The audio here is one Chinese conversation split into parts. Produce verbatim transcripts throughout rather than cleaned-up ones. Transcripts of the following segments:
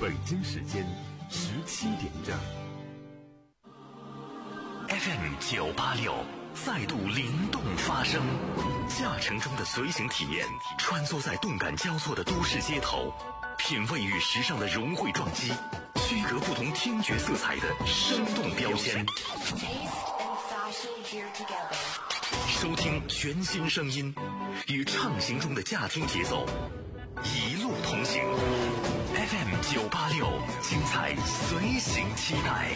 北京时间十七点整。 F M 九八六再度灵动发声，驾乘中的随行体验，穿梭在动感交错的都市街头，品味与时尚的融汇撞击，区隔不同听觉色彩的生动标签。收听全新声音，与畅行中的驾听节奏一路同行。F M 九八六，精彩随行期待。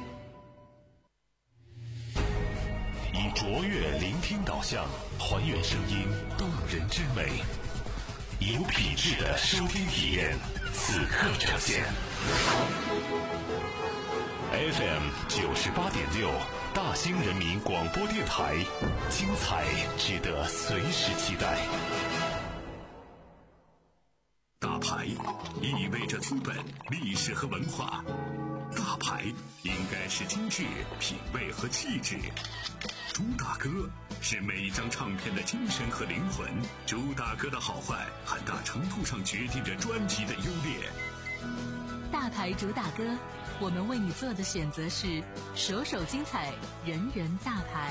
以卓越聆听导向，还原声音动人之美，有品质的收听体验，此刻呈现。F M 九十八点六，大兴人民广播电台，精彩值得随时期待。大牌意味着资本、历史和文化，大牌应该是精致、品味和气质。朱大哥是每一张唱片的精神和灵魂，朱大哥的好坏很大程度上决定着专辑的优劣。 大牌主打歌，我们为你做的选择是首首精彩，人人大牌。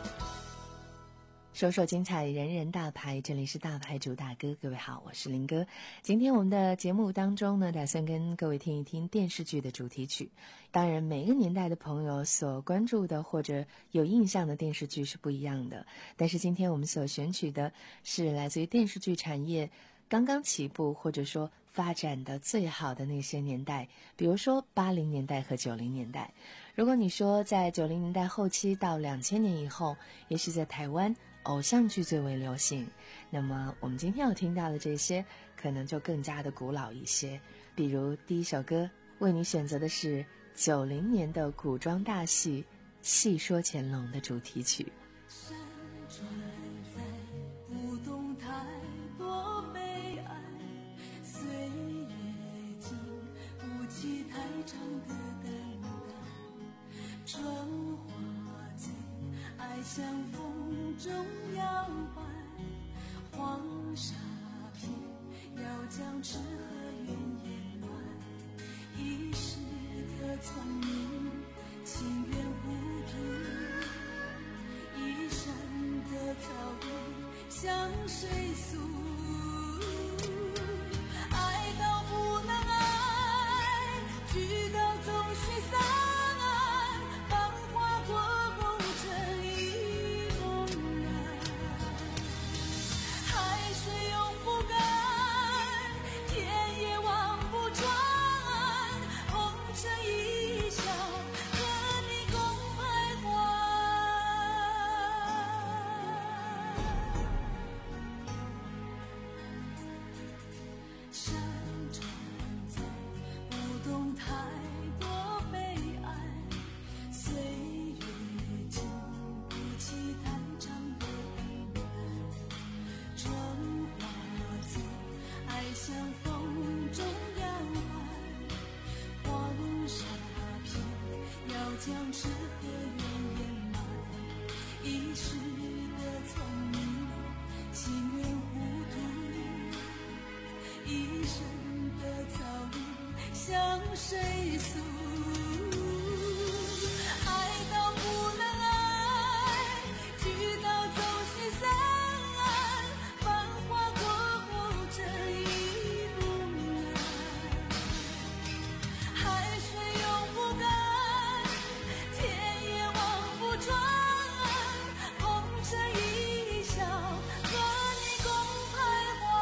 首首精彩，人人大牌，这里是大牌主打歌。各位好，我是林哥。今天我们的节目当中呢，打算跟各位听一听电视剧的主题曲。当然每个年代的朋友所关注的或者有印象的电视剧是不一样的，但是今天我们所选取的是来自于电视剧产业刚刚起步或者说发展的最好的那些年代，比如说八零年代和九零年代。如果你说在九零年代后期到两千年以后，也许在台湾偶像剧最为流行，那么我们今天要听到的这些可能就更加的古老一些。比如第一首歌为你选择的是九零年的古装大戏《戏说乾隆》的主题曲。 山川在不动太多悲哀，岁月经不起太长的等待，春花醉，爱像风中摇摆，黄沙片要将痴和怨掩埋，一时的聪明情愿糊涂，一生的遭遇向谁诉？爱到不能爱，聚到总须散，繁华过后这一梦然，海水永不干，天也望不穿，红尘一笑和你共徘徊。山川在不动太多悲哀，岁月经不起太长的等待，春花醉，爱像风中摇摆，黄沙片要将痴和怨掩埋，一时的聪明情愿糊涂，一生的遭遇向谁诉？爱到不能爱，聚到总须散，繁华过后这一梦然，海水永不干，天也望不穿，红尘一笑和你共徘徊。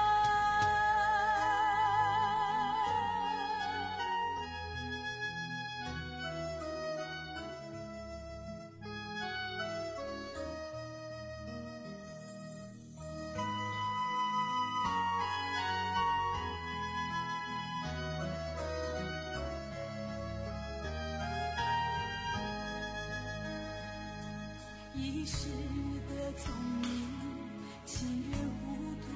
一时的聪明情愿糊涂，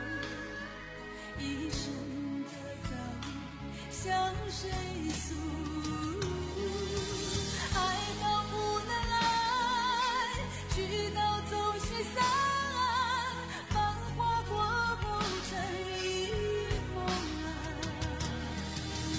一生的遭遇向谁诉？爱到不能爱，聚到总须散，繁华过后这一梦然，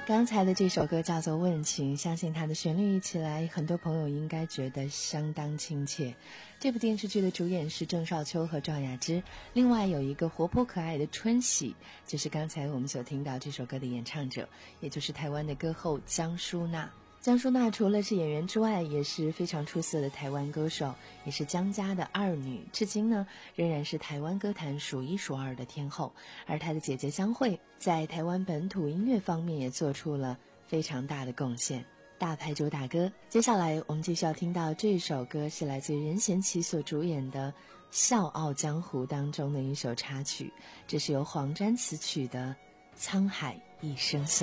刚才的这首歌叫做《问情》，相信它的旋律一起来，很多朋友应该觉得相当亲切。这部电视剧的主演是郑少秋和赵雅芝，另外有一个活泼可爱的春喜，就是刚才我们所听到这首歌的演唱者，也就是台湾的歌后江淑娜。江淑娜除了是演员之外，也是非常出色的台湾歌手，也是江家的二女，至今呢仍然是台湾歌坛数一数二的天后。而她的姐姐江蕙在台湾本土音乐方面也做出了非常大的贡献。大牌主打歌，接下来我们继续要听到这首歌，是来自于任贤齐所主演的《笑傲江湖》当中的一首插曲，这是由黄沾词曲的《沧海一声笑》。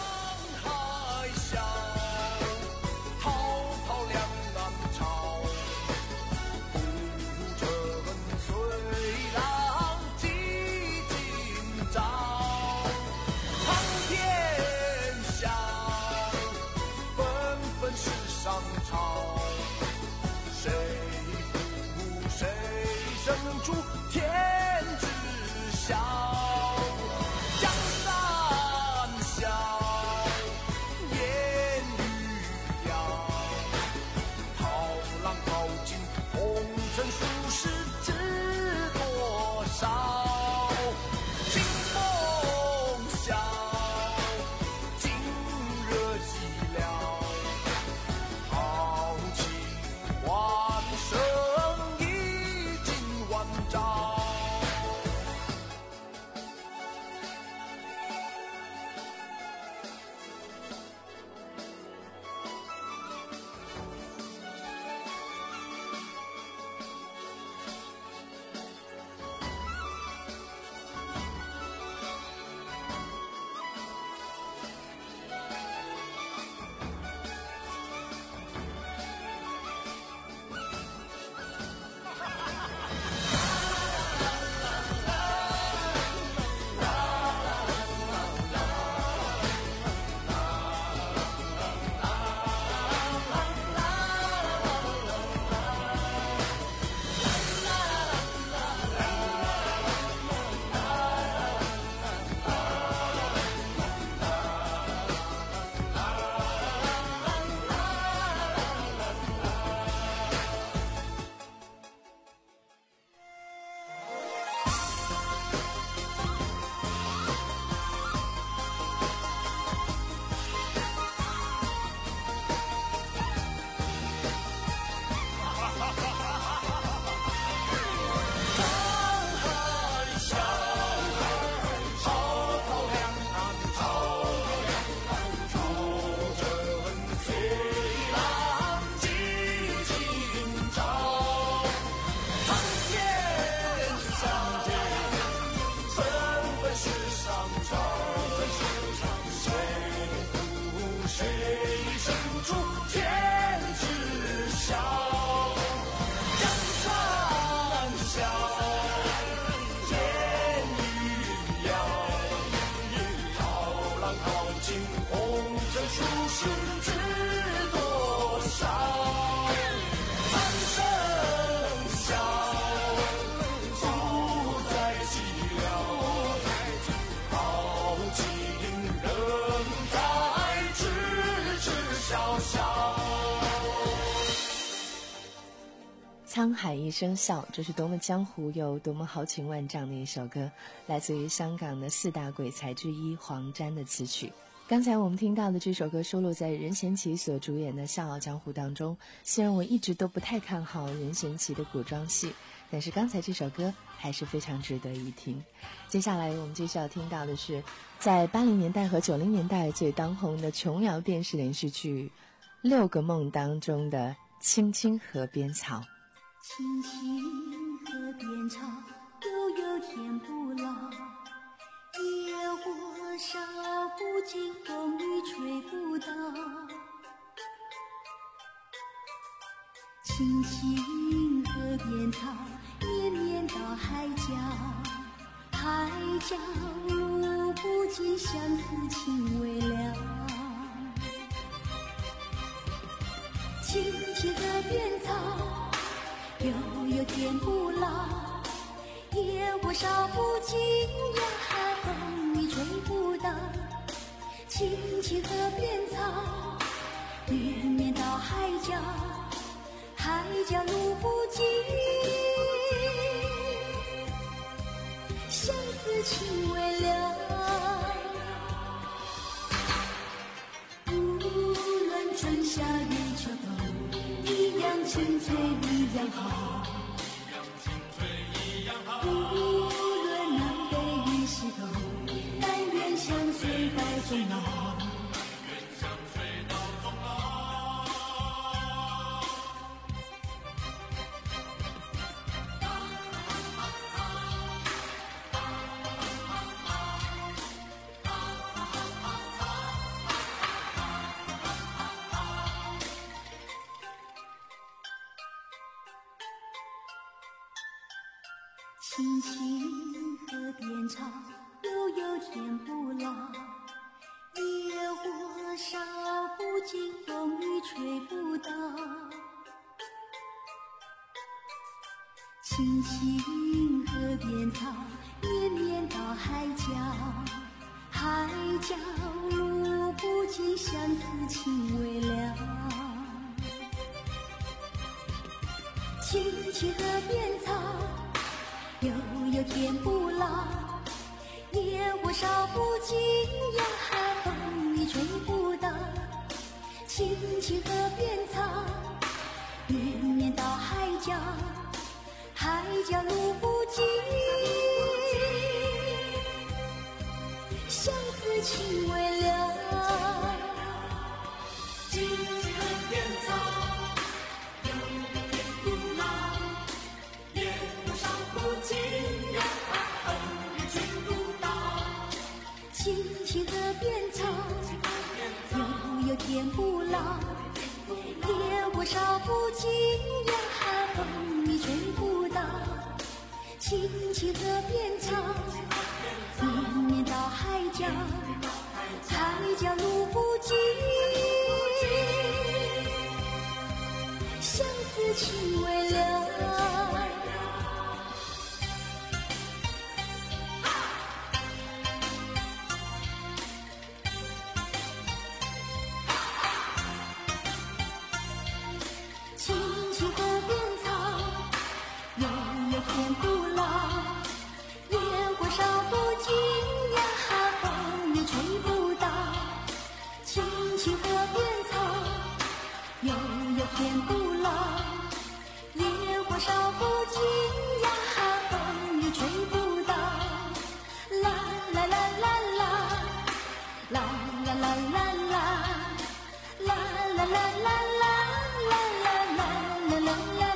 沧海一声笑，这是多么江湖又多么豪情万丈的一首歌，来自于香港的四大鬼才之一黄沾的词曲。刚才我们听到的这首歌收录在任贤齐所主演的《笑傲江湖》当中。虽然我一直都不太看好任贤齐的古装戏，但是刚才这首歌还是非常值得一听。接下来我们继续要听到的是在八零年代和九零年代最当红的琼瑶电视连续剧《六个梦》当中的《青青河边草》。 青青河边草，悠悠天不老。野火烧不尽，风雨吹不倒。青青河边草，绵绵到海角。海角路不尽，相思情未了。青青河边草，悠悠天不老，野火烧不尽呀，风雨吹不倒。青青青河边草，绵绵到海角，海角路不尽，相思情未了。无论春夏与秋冬，一样青翠一样好。无论南北与西东，但愿相随到终老。青青河边草，悠悠天不老。野火烧不尽，风雨吹不倒。青青河边草，绵绵到海角，海角路不尽，相思情未了。青青河边草，悠悠天不老，野火烧不尽呀，风雨吹不倒。青青河边草，绵绵到海角，海角路不尽，相思情未了。青青河边草，青青河边草，悠悠天不老，野火烧不尽呀，风雨吹不倒。青青河边草，绵绵到海角，海角路不尽，相思情未了。天不老，野火烧不尽呀，风雨吹不倒。青青河边草，悠悠天不老，野火烧不尽呀，风雨吹不倒。啦啦啦啦啦，啦啦啦啦啦，啦啦啦啦啦，啦啦啦啦啦啦。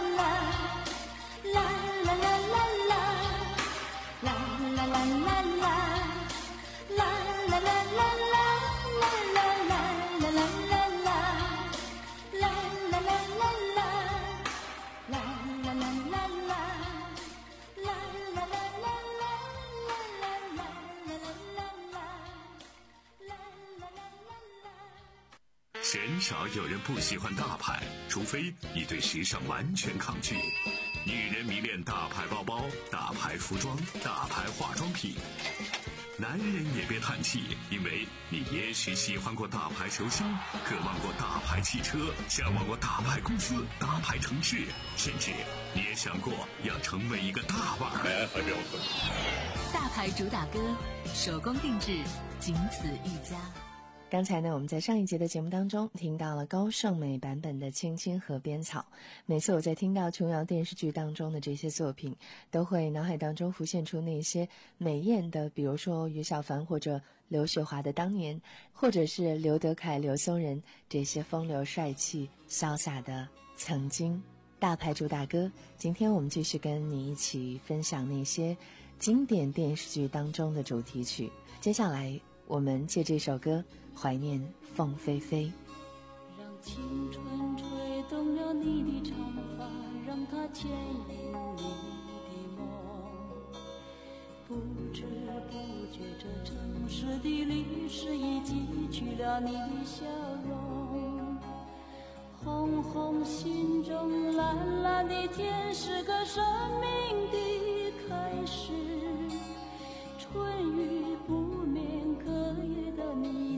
鲜少有人不喜欢大牌，除非你对时尚完全抗拒。女人迷恋大牌包包、大牌服装、大牌化妆品。男人也别叹气，因为你也许喜欢过大牌球星，渴望过大牌汽车，向往过大牌公司、大牌城市，甚至你也想过要成为一个大腕儿。 大牌主打歌，手工定制，仅此一家。 刚才呢，我们在上一节的节目当中听到了高胜美版本的《青青河边草》。每次我在听到琼瑶电视剧当中的这些作品，都会脑海当中浮现出那些美艳的，比如说于小凡或者刘雪华的当年，或者是刘德凯、刘松仁这些风流帅气、潇洒的曾经。大牌主打歌，今天我们继续跟你一起分享那些经典电视剧当中的主题曲。接下来我们借这首歌怀念凤飞飞。 让青春吹动了你的长发，让它牵引你的梦。不知不觉这城市的历史已记取了你的笑容。红红心中蓝蓝的天是个生命的开始，春雨不眠，隔夜的你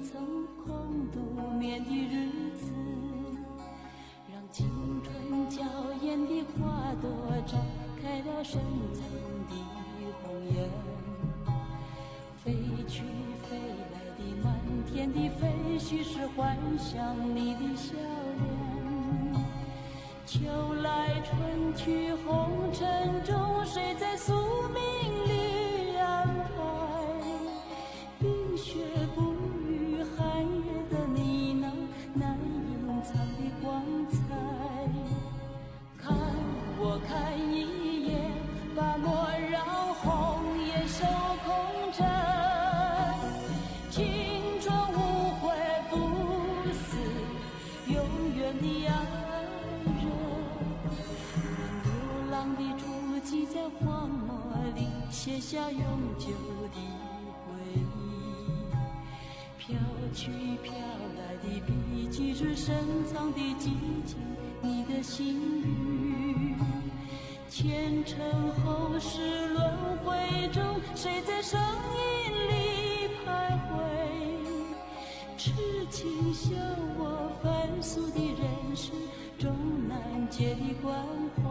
曾空独眠的日子，让青春娇艳的花朵绽开了深藏的红颜。飞去飞来的满天的飞絮是幻想你的笑脸，秋来春去红尘中，谁在宿命里安排？冰雪不语寒夜的你那难隐藏的光彩。看我看一眼，把莫让红颜守空枕，青春无悔不死，永远的爱人。让流浪的足迹在荒漠里写下永久的回忆，飘去飘来的笔迹是深藏的激情，你的心语。前尘后世轮回中，谁在声音里徘徊？痴情像我凡俗的人世中难解的关怀。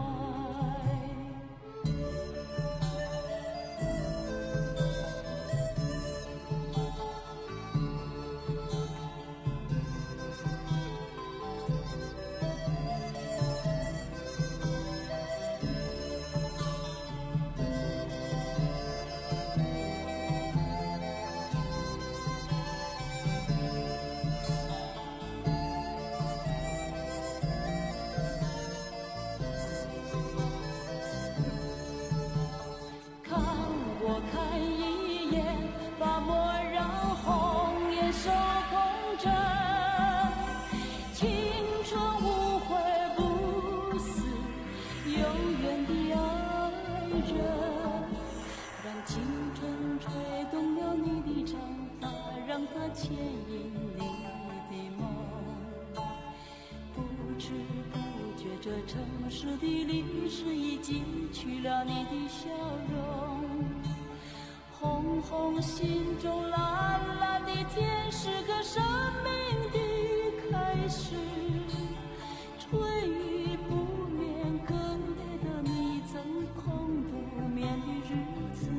牵引你的梦，不知不觉这城市的历史已记去了你的笑容。红红心中蓝蓝的天是个生命的开始，吹雨不眠更夜的你曾空独眠的日子，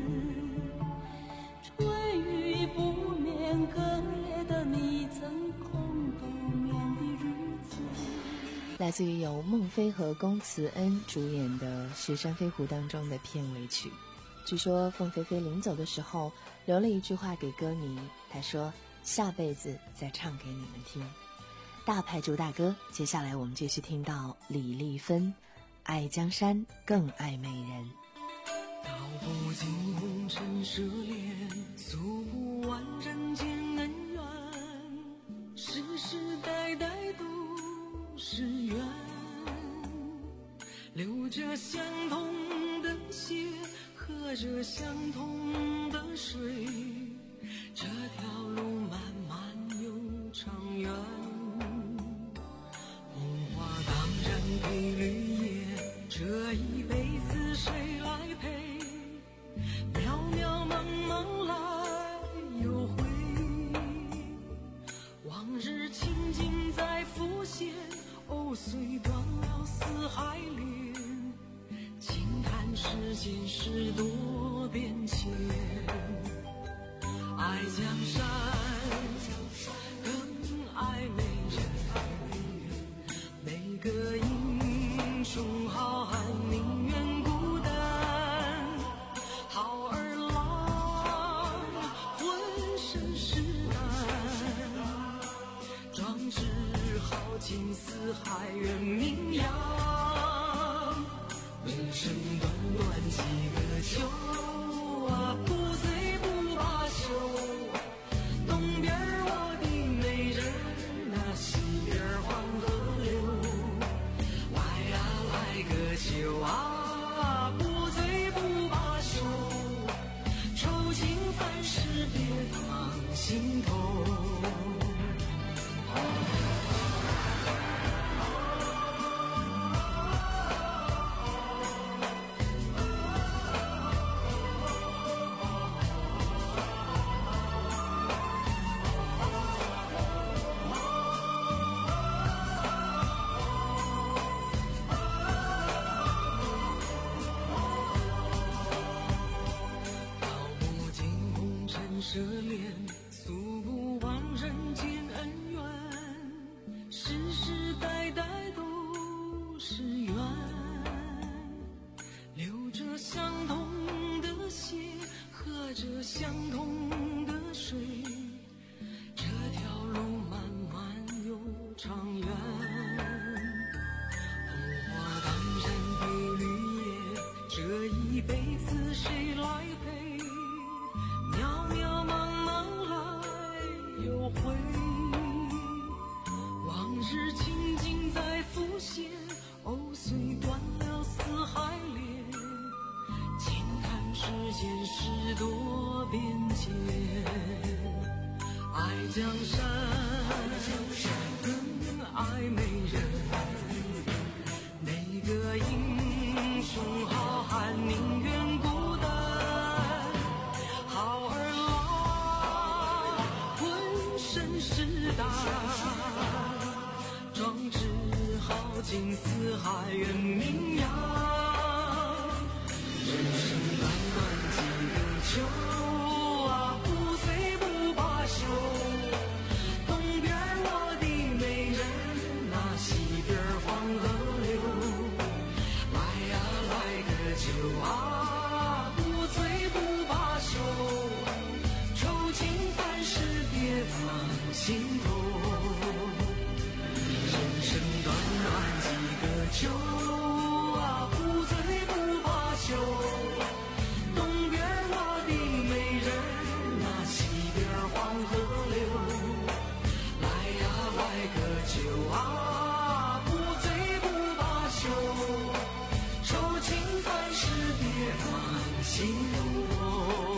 吹雨不眠更夜的你曾空独眠的日子。 来自于由孟非和龚慈恩主演的《雪山飞狐》当中的片尾曲。据说凤飞飞临走的时候留了一句话给歌迷，他说下辈子再唱给你们听。大牌主打歌，接下来我们继续听到李丽芬，爱江山更爱美人。 道不尽红尘奢恋，诉不完人间恩怨，世世代代都是缘，流着相同的血，喝着相同的水，这条路漫漫又长远。红花当然配绿叶，这一辈子谁来陪？渺渺茫茫来又回，往日情景在浮现，藕虽断了丝还连，轻叹世间事多变迁。爱江山更爱美人，每个英雄好汉宁愿孤单，好儿郎浑身是胆，壮志豪情四海远名扬，人生短短几个秋啊，不醉不罢休。东边我的美人啊，西边黄河流，来呀来个秋啊，不醉不罢休，愁情烦事别放心头。 奢恋，诉不完人间恩怨，世世代代都是缘，流着相同的血，喝着相同的水，这条路漫漫又长远。红花当然配绿叶，这一辈子谁来陪？渺渺茫茫来又回，往日情景在浮现，藕虽断了丝还连，轻看世间事多变迁。爱江山更爱美人，哪个英雄好汉宁愿孤单？好儿郎浑身是胆，壮志豪情四海远名扬。人生短短几个秋啊，不醉不罢休。东边我的美人啊，西边黄河流。来呀来个酒啊，不醉不罢休。愁情烦事别放心头。人生短短几个秋啊，不醉不罢休。东边我的美人啊，西边黄河流。来呀来个酒啊，不醉不罢休。愁情烦事别放心头。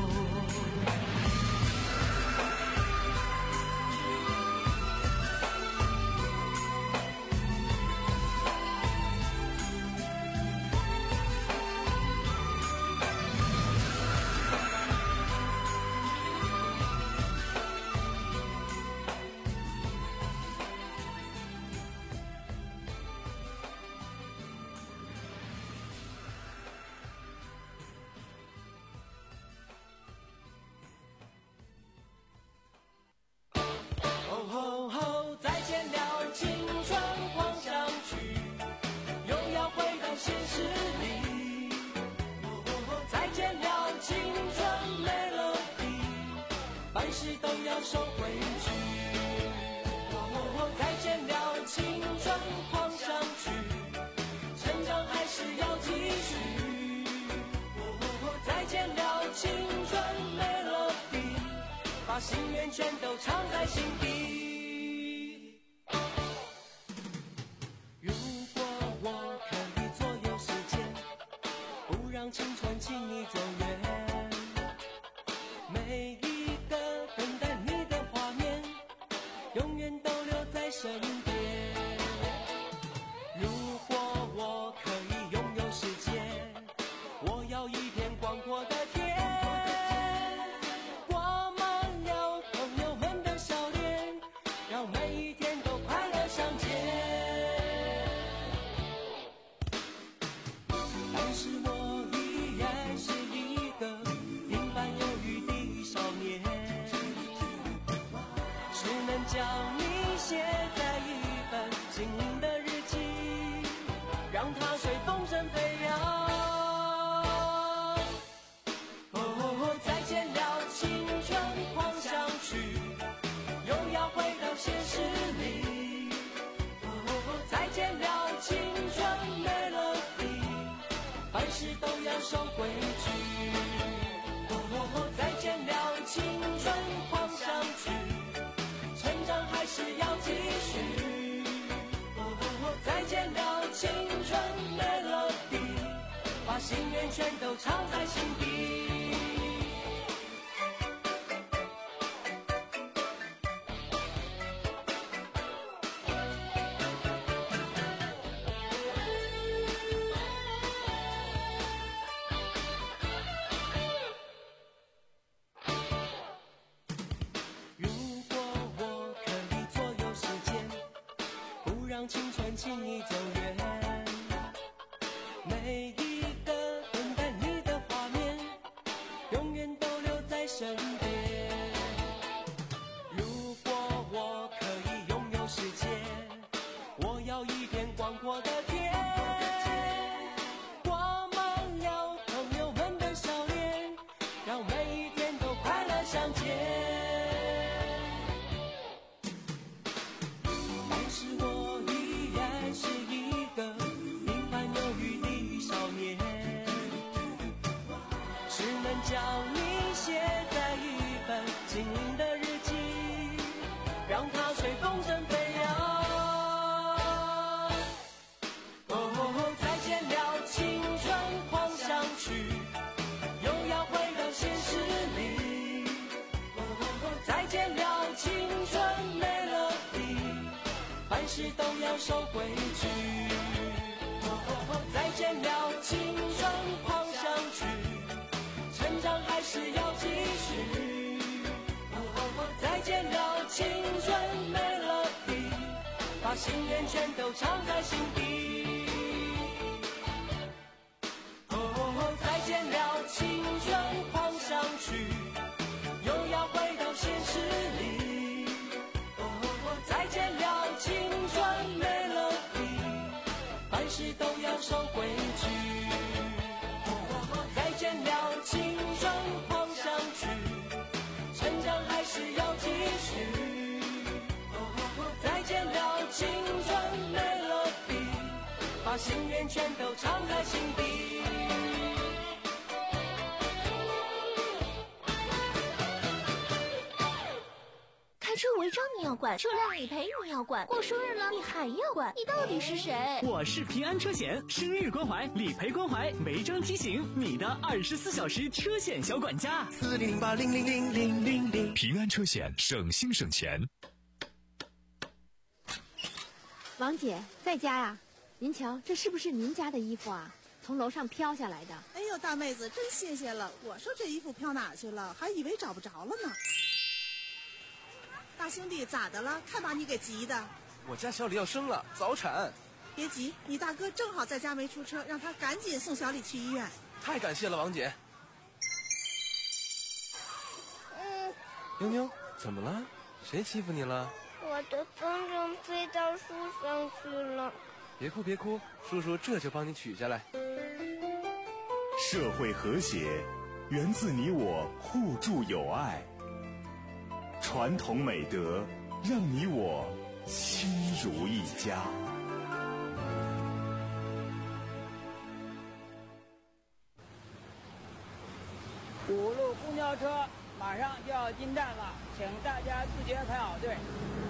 哦吼吼，再见了青春狂想曲，又要回到现实里。哦吼吼，再见了青春没了底，凡事都要收回去。哦吼吼，再见了青春狂想曲，成长还是要继续。哦吼吼，再见了青春没了底，把心愿全都藏在心底。如果我可以左右时间，不让青春轻易走远，每一个等待你的画面，永远都留在身边。如果我可以拥有时间，我要一片广阔的天，挂满了朋友们的笑脸，让每一天都快乐相见。但是我依然是一个平凡忧郁的少年，谁能将你写在一本心灵的日记，让它随风声飞扬。哦哦哦，再见了青春狂想曲，又要回到现实里。哦哦哦，再见了青春没了底，凡事都要守规矩。哦哦哦，再见了青春狂想曲，成长还是要继续。哦哦哦，再见了青春没了底，把心愿全都藏在心底。如果我可以左右时间，不让青春轻易走远，每一个等待你的画面， 将你写在一本精灵的日记，让它随风筝飞扬。哦，再见了青春狂想曲，又要回到现实里。哦，再见了青春没了地，凡事都要守规矩。哦，再见了青春狂想曲，成长还是要继续。哦，再见了青春没了地，把心愿全都藏在心底。哦，再见了青春狂想曲，又要回到现实里。哦，再见了青春没了地，凡事都要守规矩。哦，再见了青春狂想曲，成长还是要继续。哦，再见了青春没了地，把心愿全都藏在心底。 开车违章你要管，车辆理赔你要管，过生日了你还要管，你到底是谁？ 我是平安车险，生日关怀、理赔关怀、违章提醒，你的二十四小时车险小管家。 四零零八零零零零零零。 平安车险，省心省钱。 王姐在家呀？您瞧，这是不是您家的衣服啊？从楼上飘下来的。 哎呦，大妹子，真新鲜了！我说这衣服飘哪去了，还以为找不着了呢。大兄弟，咋的了？看把你给急的。 我家小李要生了，早产。 别急，你大哥正好在家没出车，让他赶紧送小李去医院。 太感谢了，王姐。 嗯， 妞妞，怎么了？谁欺负你了？ 我的风筝飞到树上去了。 别哭别哭，叔叔这就帮你取下来。 社会和谐源自你我互助友爱，传统美德让你我亲如一家。 五路公交车马上就要进站了，请大家自觉排好队。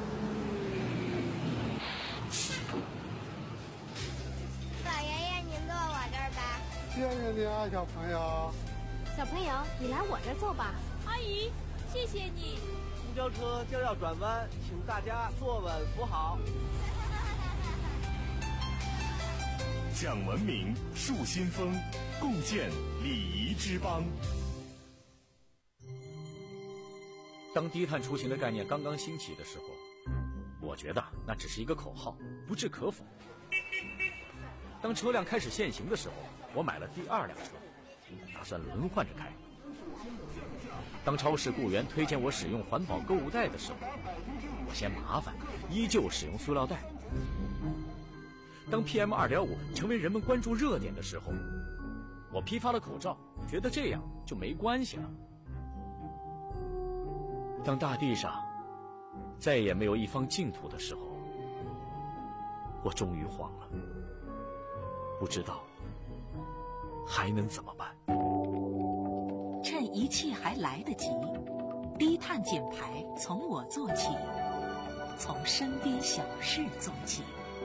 老爷爷，您坐我这儿吧。 谢谢你啊，小朋友。 小朋友，你来我这儿坐吧。 阿姨，谢谢你。 公交车将要转弯，请大家坐稳扶好。 讲文明，树新风，共建礼仪之邦。 当低碳出行的概念刚刚兴起的时候，我觉得那只是一个口号，不置可否。当车辆开始限行的时候，我买了第二辆车，打算轮换着开。当超市雇员推荐我使用环保购物袋的时候，我嫌麻烦，依旧使用塑料袋。当 P M 二点五 成为人们关注热点的时候，我批发了口罩，觉得这样就没关系了。当大地上再也没有一方净土的时候，我终于慌了，不知道还能怎么办。 趁一切还来得及，低碳减排从我做起，从身边小事做起。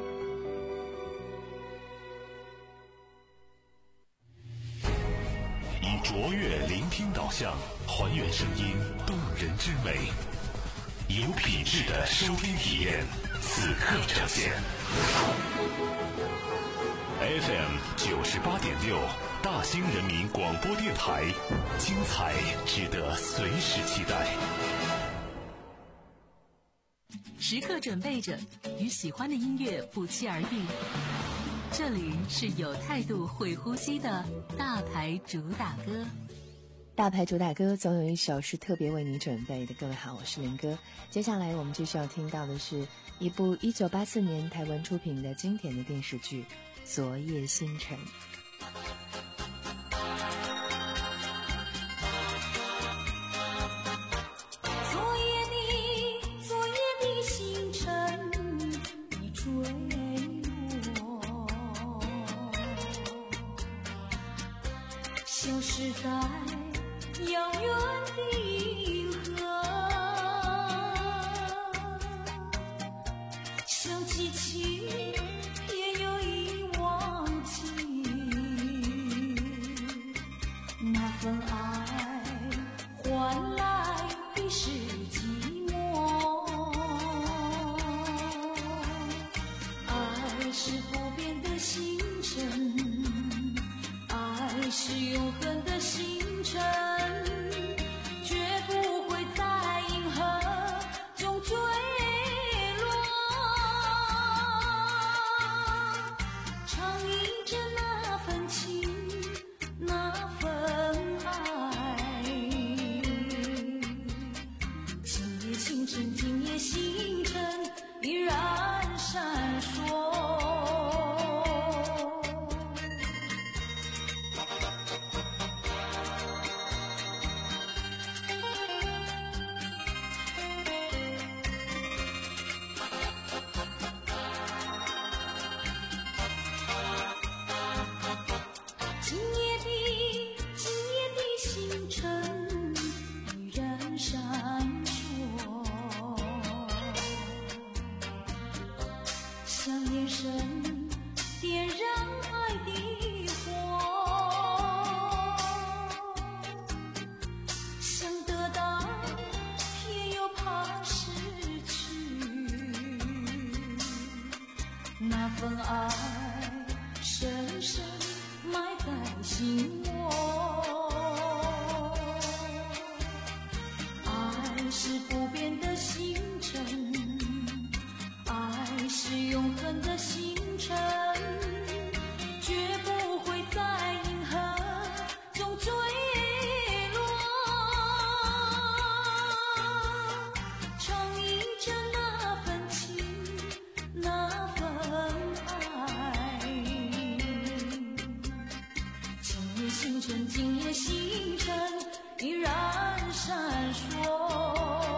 以卓越聆听导向，还原声音动人之美，有品质的收听体验，此刻呈现。F M 九十八点六，大兴人民广播电台，精彩值得随时期待。 时刻准备着，与喜欢的音乐不期而遇。这里是有态度、会呼吸的大牌主打歌。 大牌主打歌总有一首是特别为你准备的。各位好，我是林哥。接下来我们继续要听到的是一部一九八四年台湾出品的经典的电视剧《昨夜星辰》。 昨夜你，昨夜的星辰，你追我，消失在遥远的银河，想起起也有意忘记，那份爱换来的是寂寞，爱是不变的星辰，爱是永恒的星辰，绝不会在银河中坠落，唱忆着那份情，那份爱。今夜星辰，今夜星辰依然闪烁。今夜的今夜的星辰依然闪烁，像眼神点燃爱的火，想得到也又怕失去，那份爱深深埋在心窝，爱是不变的星辰，爱是永恒的星辰，绝不会在银河中坠落，唱忆着那份情，那份爱。今夜星辰，今夜星辰依然闪烁。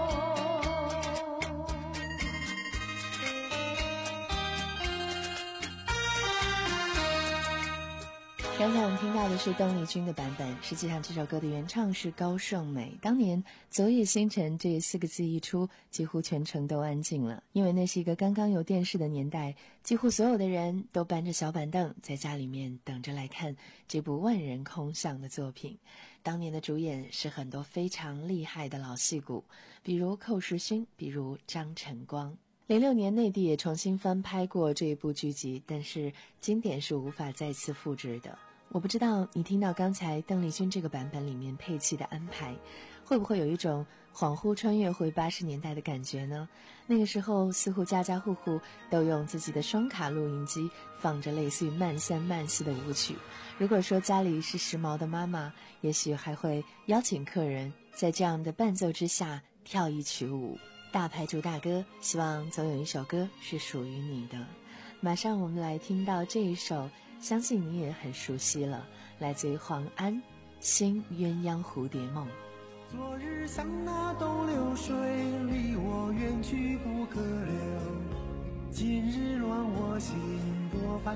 刚才我们听到的是邓丽君的版本，实际上这首歌的原唱是高胜美。当年昨夜星辰这四个字一出，几乎全城都安静了，因为那是一个刚刚有电视的年代，几乎所有的人都搬着小板凳在家里面等着来看这部万人空巷的作品。当年的主演是很多非常厉害的老戏骨，比如寇世勋，比如张晨光。零六年内地也重新翻拍过这一部剧集，但是经典是无法再次复制的。我不知道你听到刚才邓丽君这个版本里面配器的安排，会不会有一种恍惚穿越回八十年代的感觉呢？那个时候似乎家家户户都用自己的双卡录音机放着类似于慢三慢四的舞曲。如果说家里是时髦的妈妈，也许还会邀请客人在这样的伴奏之下跳一曲舞。大牌主打歌，希望总有一首歌是属于你的。马上我们来听到这一首，相信你也很熟悉了，来自于黄安《新鸳鸯蝴蝶梦》。 昨日像那东流水，离我远去不可留，今日乱我心多烦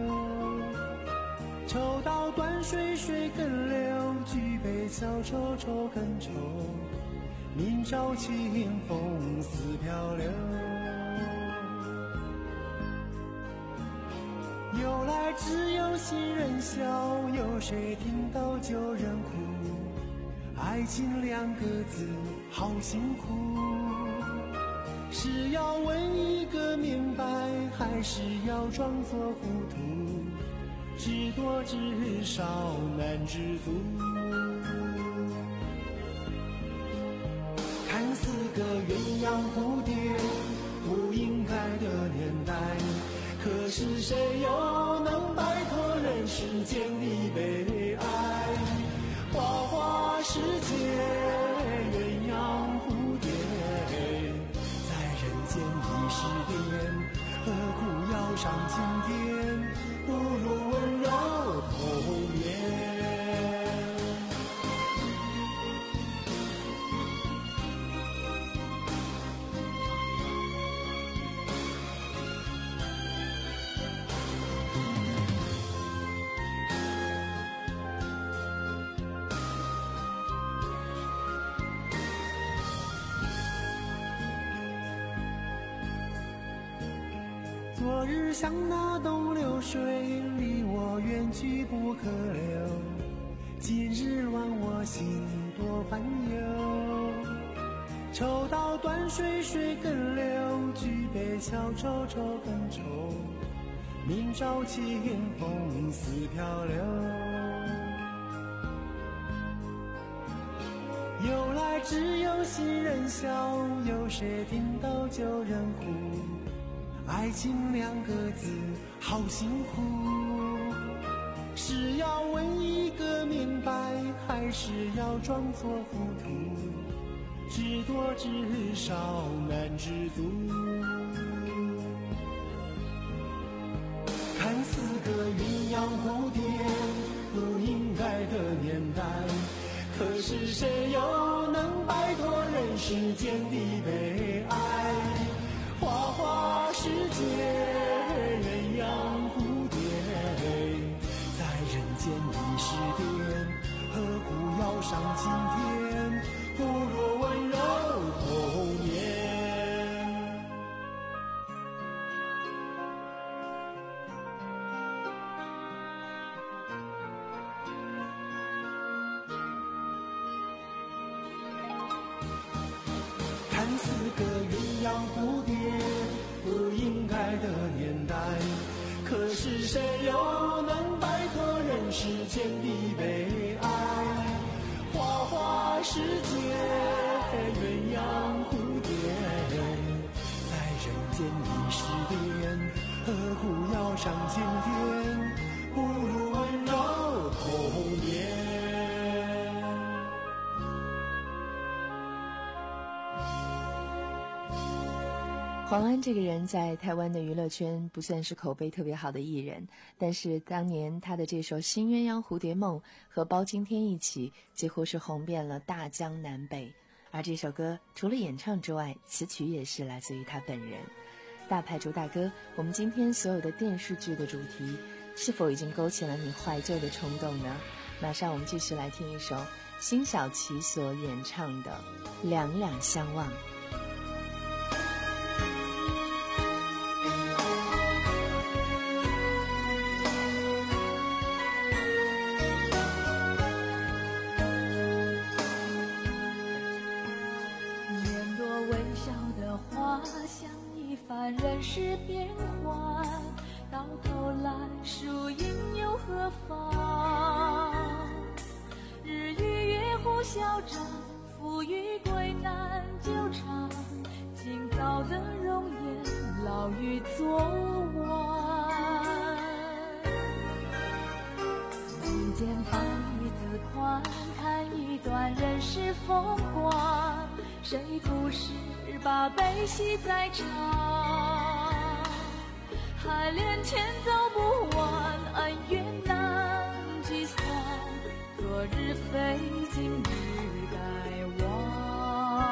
忧。抽刀断水水更流，举杯消愁愁更愁，明朝清风似飘流。由来只有新人笑，有谁听到旧人哭？爱情两个字好辛苦，是要问一个明白，还是要装作糊涂？知多知少难知足，看似个鸳鸯蝴蝶，不应该的年代，可是谁又能摆脱人世间的悲哀？花花世界鸳鸯蝴蝶，在人间已是癫，何苦要上青天？不如温柔童年。 昨日像那东流水，离我远去不可留。今日乱我心多烦忧。抽刀断水水更流，举杯消愁愁更愁。明朝清风似飘流。由来只有新人笑，有谁听到旧人哭？爱情两个字好辛苦，是要问一个明白，还是要装作糊涂？知多知少难知足。看似个鸳鸯蝴蝶不应该的年代，可是谁又能摆脱人世间的悲哀？花花世界鸳鸯蝴蝶，在人间已是癫，何苦要上青天？不若温柔童年。看似个鸳鸯蝴蝶不应该的年代，可是谁又能摆脱人世间的悲哀？花花世界鸳鸯蝴蝶，在人间已是癫，何苦要上青天？不如温柔童年。 黄安这个人在台湾的娱乐圈不算是口碑特别好的艺人，但是当年他的这首《新鸳鸯蝴蝶梦》和包青天一起几乎是红遍了大江南北，而这首歌除了演唱之外，词曲也是来自于他本人。大牌主打歌，我们今天所有的电视剧的主题是否已经勾起了你怀旧的冲动呢？马上我们继续来听一首辛晓琪所演唱的《两两相望》。 人世变幻，到头来输赢又何妨？日与月互消长，富与贵难久长。今早的容颜，老于昨晚。眉间放一字宽，看一段人世风光。谁不是把悲喜在尝？海连天走不完，恩怨难计算。昨日非，今日该忘。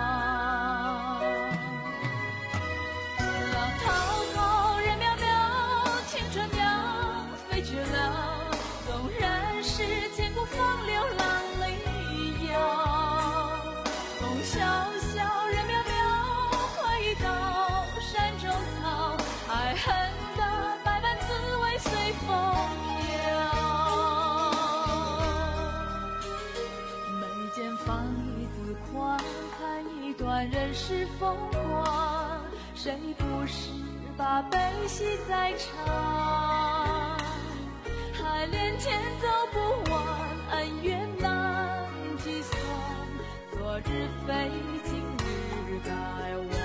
浪滔滔，人渺渺，青春鸟飞去了。纵然是千古风流浪里遥，风萧萧，人渺渺，回到山中草。爱恨的百般滋味随风飘，眉间放一字宽，看一段人世风光。谁不是把悲喜在尝？海连天走不完，恩怨难计算。昨日非，今日该忘。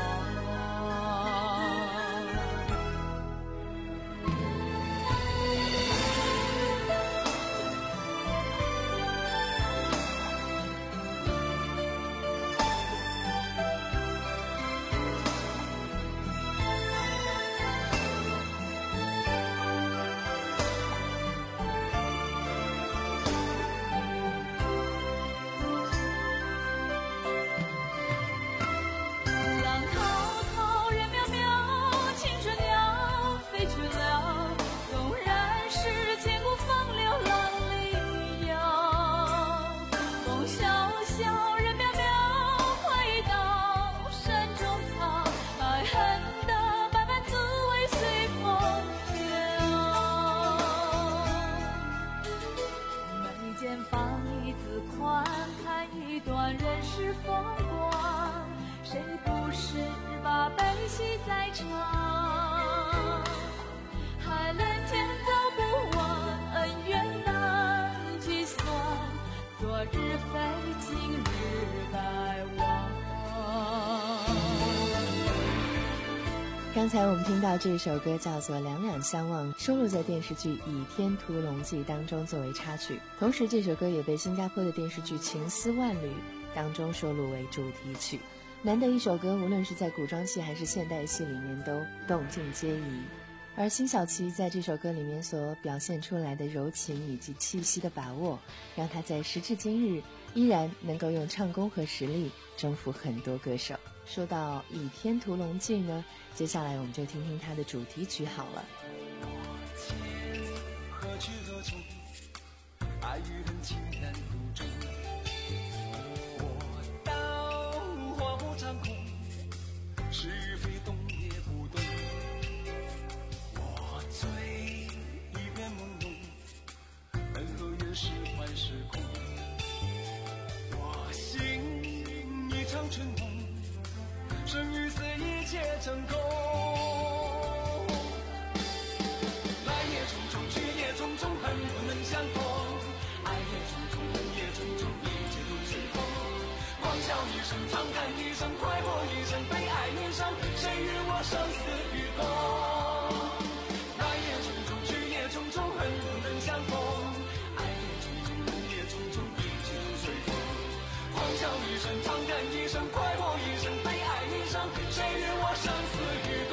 风光，谁不是把悲喜在尝？海蓝天走不完，恩怨难计算，昨日非今日该忘。 刚才我们听到这首歌叫做《两两相望》，收录在电视剧《倚天屠龙记》当中作为插曲，同时这首歌也被新加坡的电视剧《情丝万缕》当中收录为主题曲。难得一首歌，无论是在古装戏还是现代戏里面都动静皆宜。而辛晓琪在这首歌里面所表现出来的柔情以及气息的把握，让她在时至今日依然能够用唱功和实力征服很多歌手。说到《倚天屠龙记》呢，接下来我们就听听它的主题曲好了。 何去何从？爱与恨情难独钟。我刀花不掌控，是与非懂也不懂。我醉一片朦胧，恩和怨是幻是空。我心一场春梦，生与死一切成空。来也匆匆，去也匆匆，恨不能相逢。爱也匆匆，恨也匆匆，一切都随风。狂笑一声，长叹一声，快活一生，悲哀一生，谁与我生死与共？来也匆匆，去也匆匆，恨不能相逢。爱也匆匆，恨也匆匆，一切都随风。狂笑一声，长叹一声，快活一生，悲哀一生，谁与我生死与共？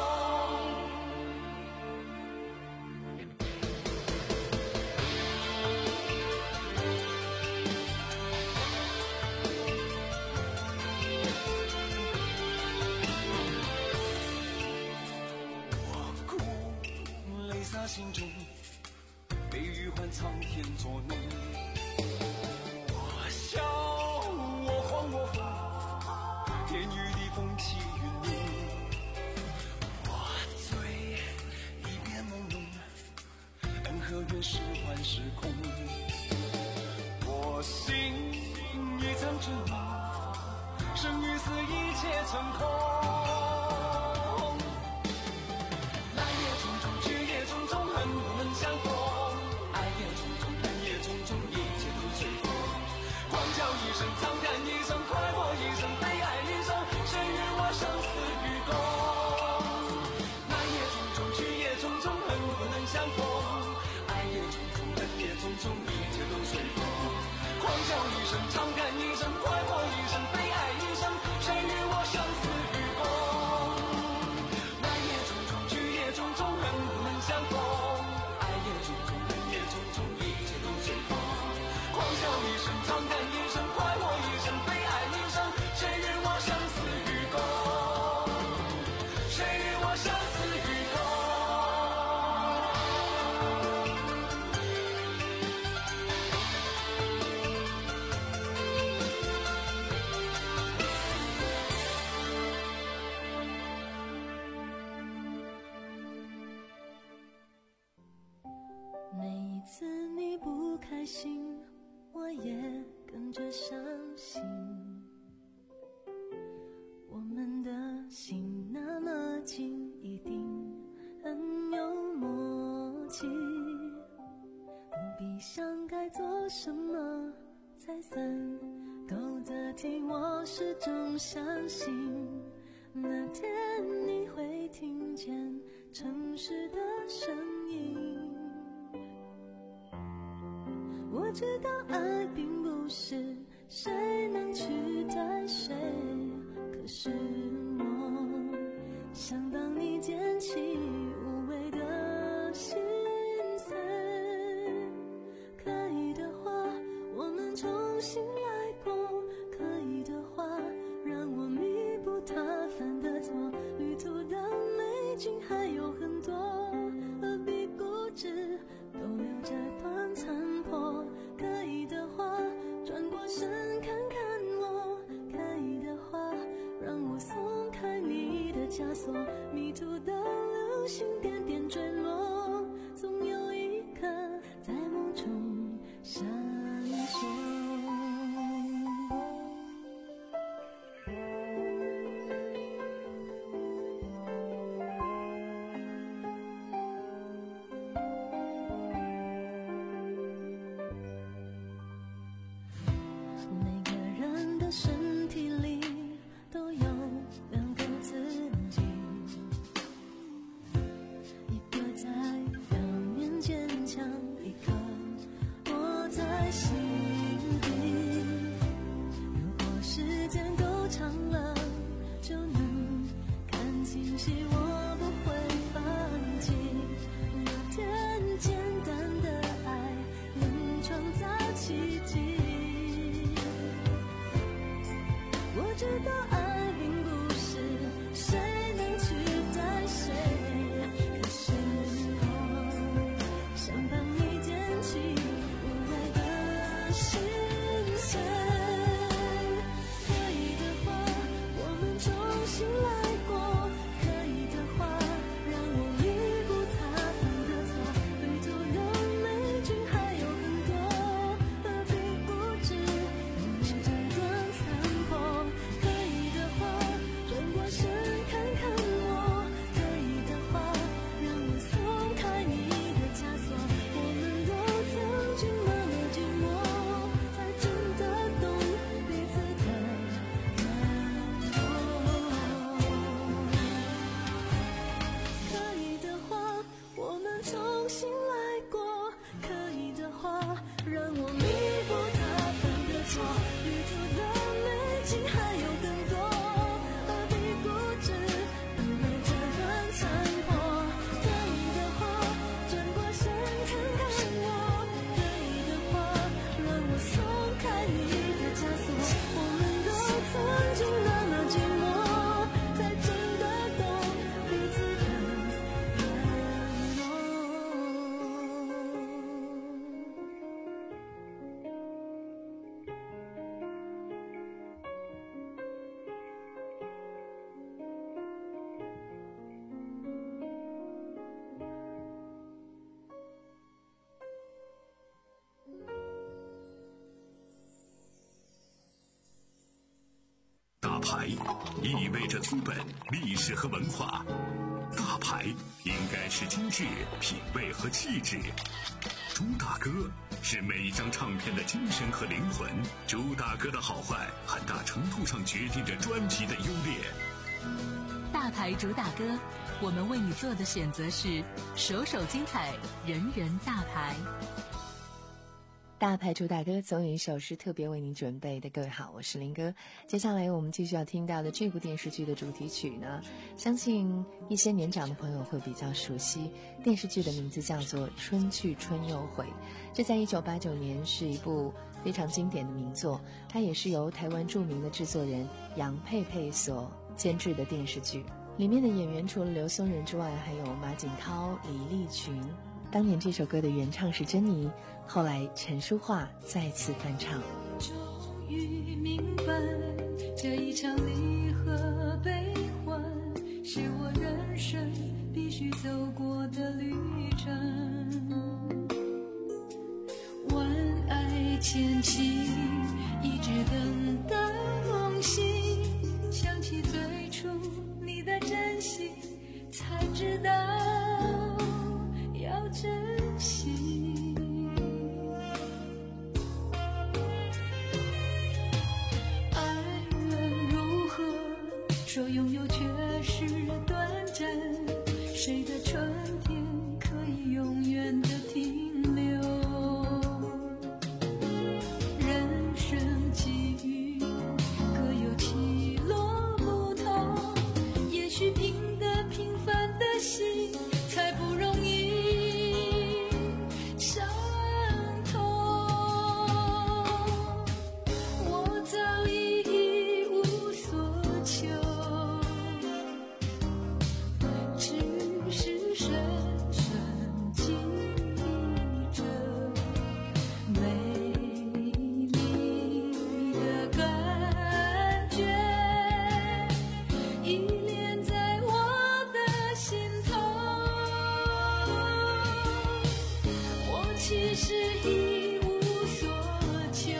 我哭，泪洒心中，悲与欢苍天作弄。我笑，我慌我疯，天与地风起云涌。我醉，一片朦胧，恩和怨是幻是空。我心一场春梦，生与死一切成空。来也匆匆，去也匆匆，恨不能相逢。爱也匆匆，恨也匆匆，一切都随风。狂叫一声，长叹一声，快活一生，悲哀一生，谁与我生死与共？来也匆匆，去也匆匆，恨不能相逢。爱也匆匆，恨也匆匆，一切都随风。狂叫一声，长叹一声，快活一生，悲哀一生，谁与我生死与共？来也匆匆，去也匆匆，恨不能相逢。爱也匆匆，恨也匆匆，一切都随风。狂笑一声，长叹一声，快活一生，悲哀一生，谁与我生死与共？谁与我生死与共？ 每一次你不开心，我也跟着伤心。我们的心那么近，一定很有默契。不必想该做什么，再三都责题，我始终相信那天你会听见城市的声音。我知道爱并不是谁能取代谁，可是我想帮你捡起无谓的心碎。可以的话，我们重新来过；可以的话，让我弥补他犯的错。旅途的美景还有很多，何必固执都留着断残破。可以的话，转过身看看我；可以的话，让我松开你的枷锁。 大牌意味着资本、历史和文化，大牌应该是精致、品味和气质。朱大哥是每一张唱片的精神和灵魂，朱大哥的好坏很大程度上决定着专辑的优劣。 大牌主打歌，我们为你做的选择是首首精彩，人人大牌。 大牌主打歌总有一首是特别为您准备的。各位好，我是林哥。接下来我们继续要听到的这部电视剧的主题曲呢，相信一些年长的朋友会比较熟悉。电视剧的名字叫做《春去春又回》，这在一九八九年是一部非常经典的名作，它也是由台湾著名的制作人杨佩佩所监制的电视剧。里面的演员除了刘松仁之外，还有马景涛、李立群。当年这首歌的原唱是珍妮，后来陈淑桦再次翻唱。 终于明白，这一场离合悲欢，是我人生必须走过的旅程。万爱千起，一直等待梦醒，想起最初你的真心，才知道要珍惜。爱了如何？说拥有却是短暂，谁的春天可以永远的停留？人生际遇各有起落不同，也许平的平凡的心才不容易伤痛。我早已一无所求，只是深深记着美丽的感觉，依恋在我的心头。我其实一无所求，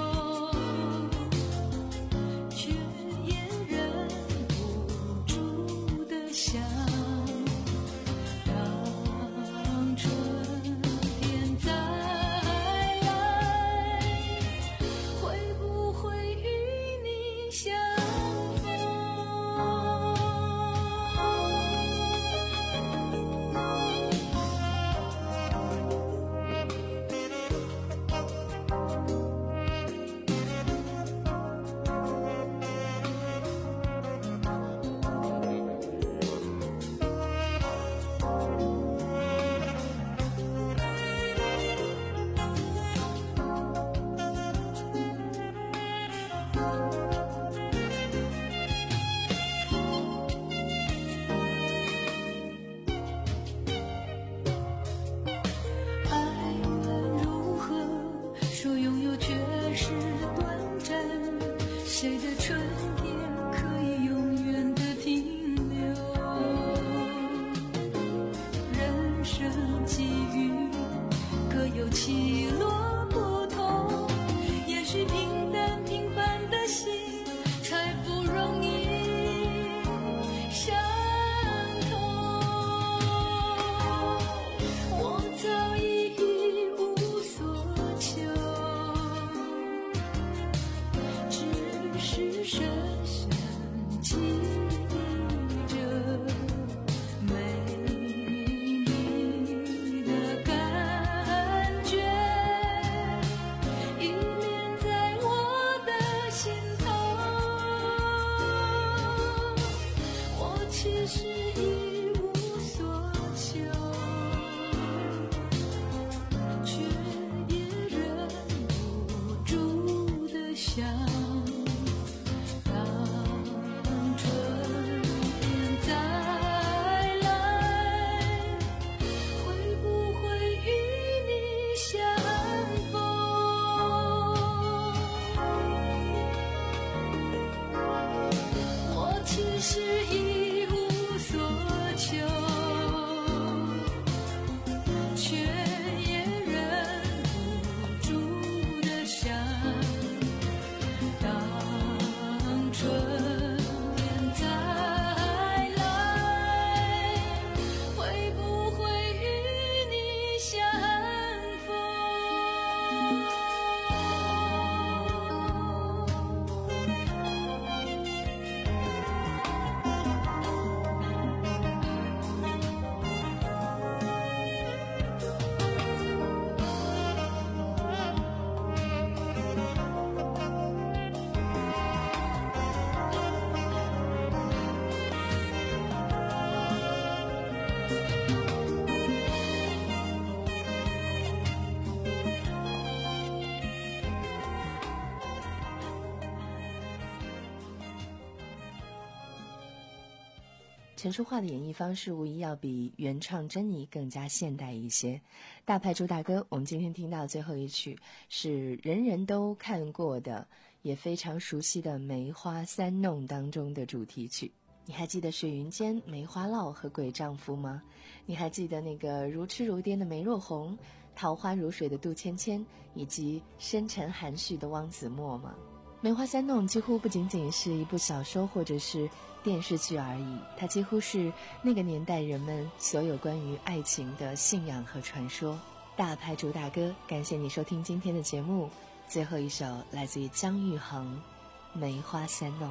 却也忍不住的想，让春天再来，会不会与你相谁的春天可以永远的停留？人生际遇各有起落不同，也许平淡平凡的心才不容易伤痛。我早已一无所求，是深深记着美丽的感觉， 陈淑桦的演绎方式无疑要比原唱珍妮更加现代一些。大牌朱大哥，我们今天听到最后一曲是人人都看过的也非常熟悉的《梅花三弄》当中的主题曲。你还记得水云间、梅花烙和鬼丈夫吗？你还记得那个如痴如癫的梅若红、桃花如水的杜芊芊，以及深沉含蓄的汪子墨吗？梅花三弄几乎不仅仅是一部小说或者是电视剧而已，它几乎是那个年代人们所有关于爱情的信仰和传说。大牌主大哥，感谢你收听今天的节目。最后一首来自于姜育恒，《梅花三弄》。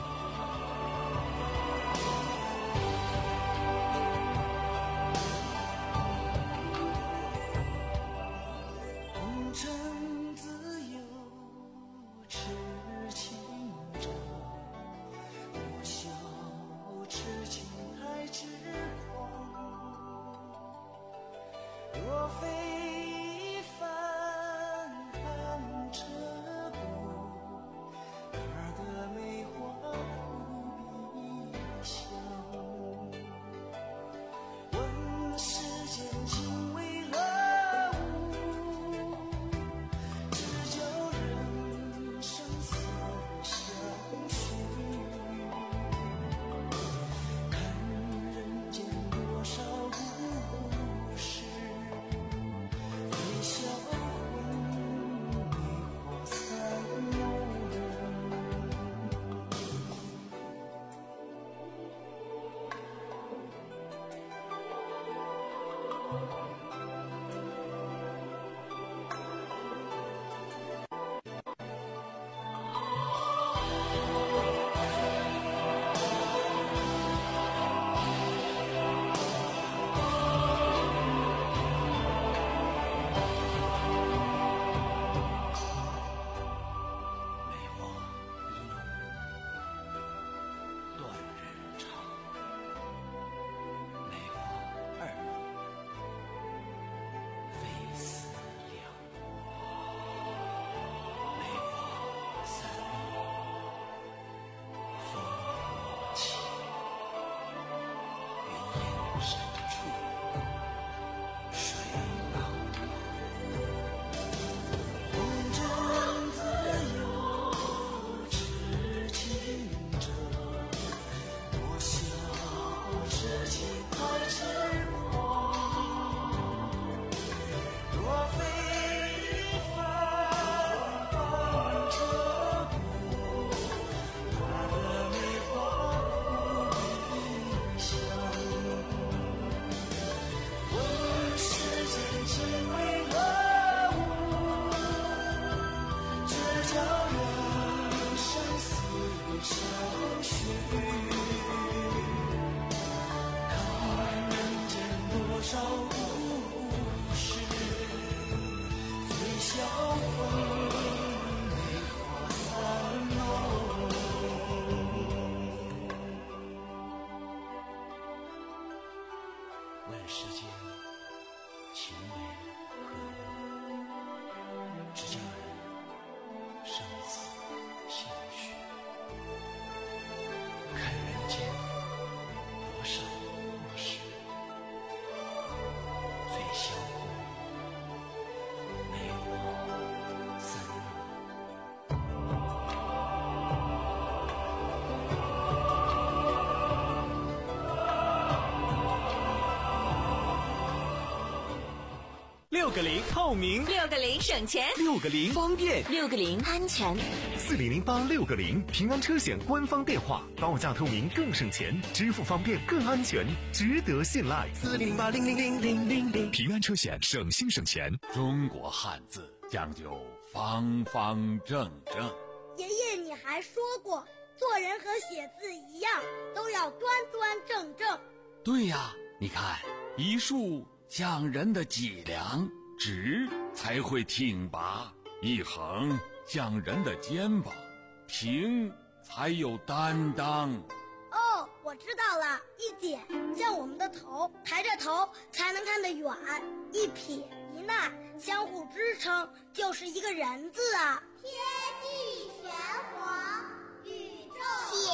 六个零透明， 六个零省钱， 六个零方便， 六个零安全。 四零零八六个零平安车险官方电话，报价透明更省钱，支付方便更安全，值得信赖。 四零零八零零零零零零平安车险，省心省钱。 中国汉字讲究方方正正。 爷爷，你还说过，做人和写字一样，都要端端正正。 对呀，你看一竖讲人的脊梁，直才会挺拔；一横讲人的肩膀，平才有担当。 哦，我知道了，一点像我们的头，抬着头才能看得远；一撇一捺相互支撑，就是一个人字啊。 天地玄黄，宇宙写对。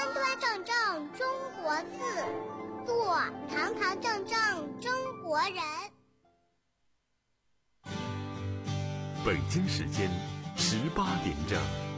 端端正正中国字，做堂堂正正中国人。 北京时间十八点整。